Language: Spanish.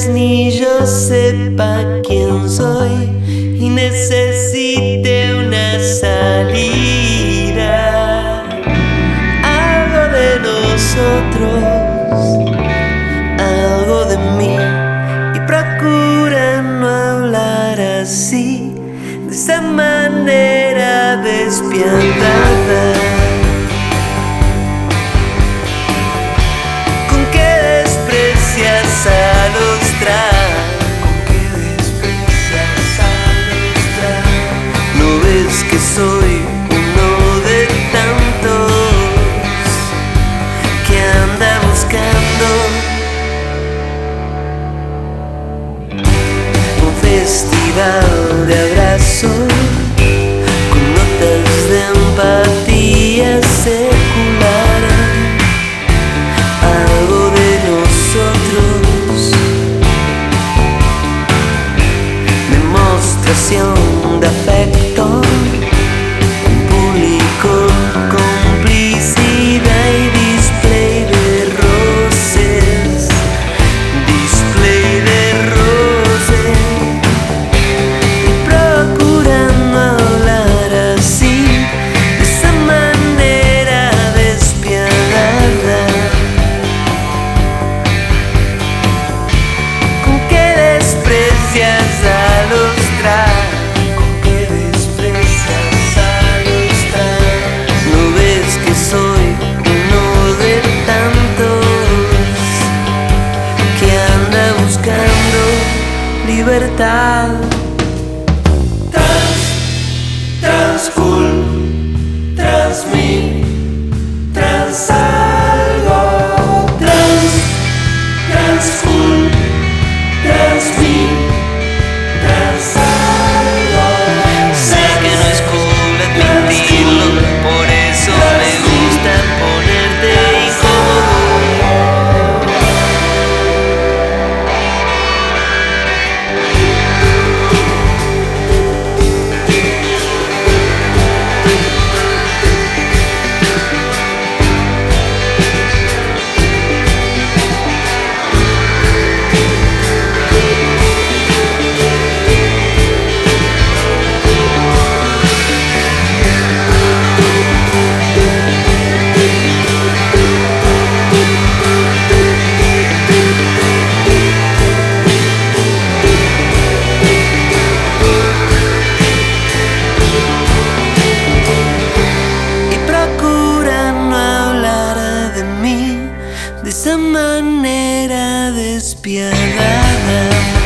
vez ni yo sepa quién soy y necesite una salida. Algo de nosotros, algo de mí, y procura no hablar así, de esa manera despiadada. ¿Con qué desprecias a los trans? ¿Con qué desprecias a los trans? ¿No ves que soy uno de tantos que anda buscando un festival de abrazos con notas de empatía secular? Algo de nosotros, demostración de afecto, público, complicidad y display de roces, display de roces. Y procura no hablar así, de esa manera despiadada. ¿Con qué desprecias a los trans? ¿Con qué desprecias a los trans? ¿No ves que soy uno de tantos que anda buscando libertad? Trans, trans cool, trans me, trans algo. Trans, trans cool, trans me, trans algo. Sé que no es cool admitirlo, por eso me gusta ponerte incómodo. Y procura no hablar de mí de esa manera despiadada.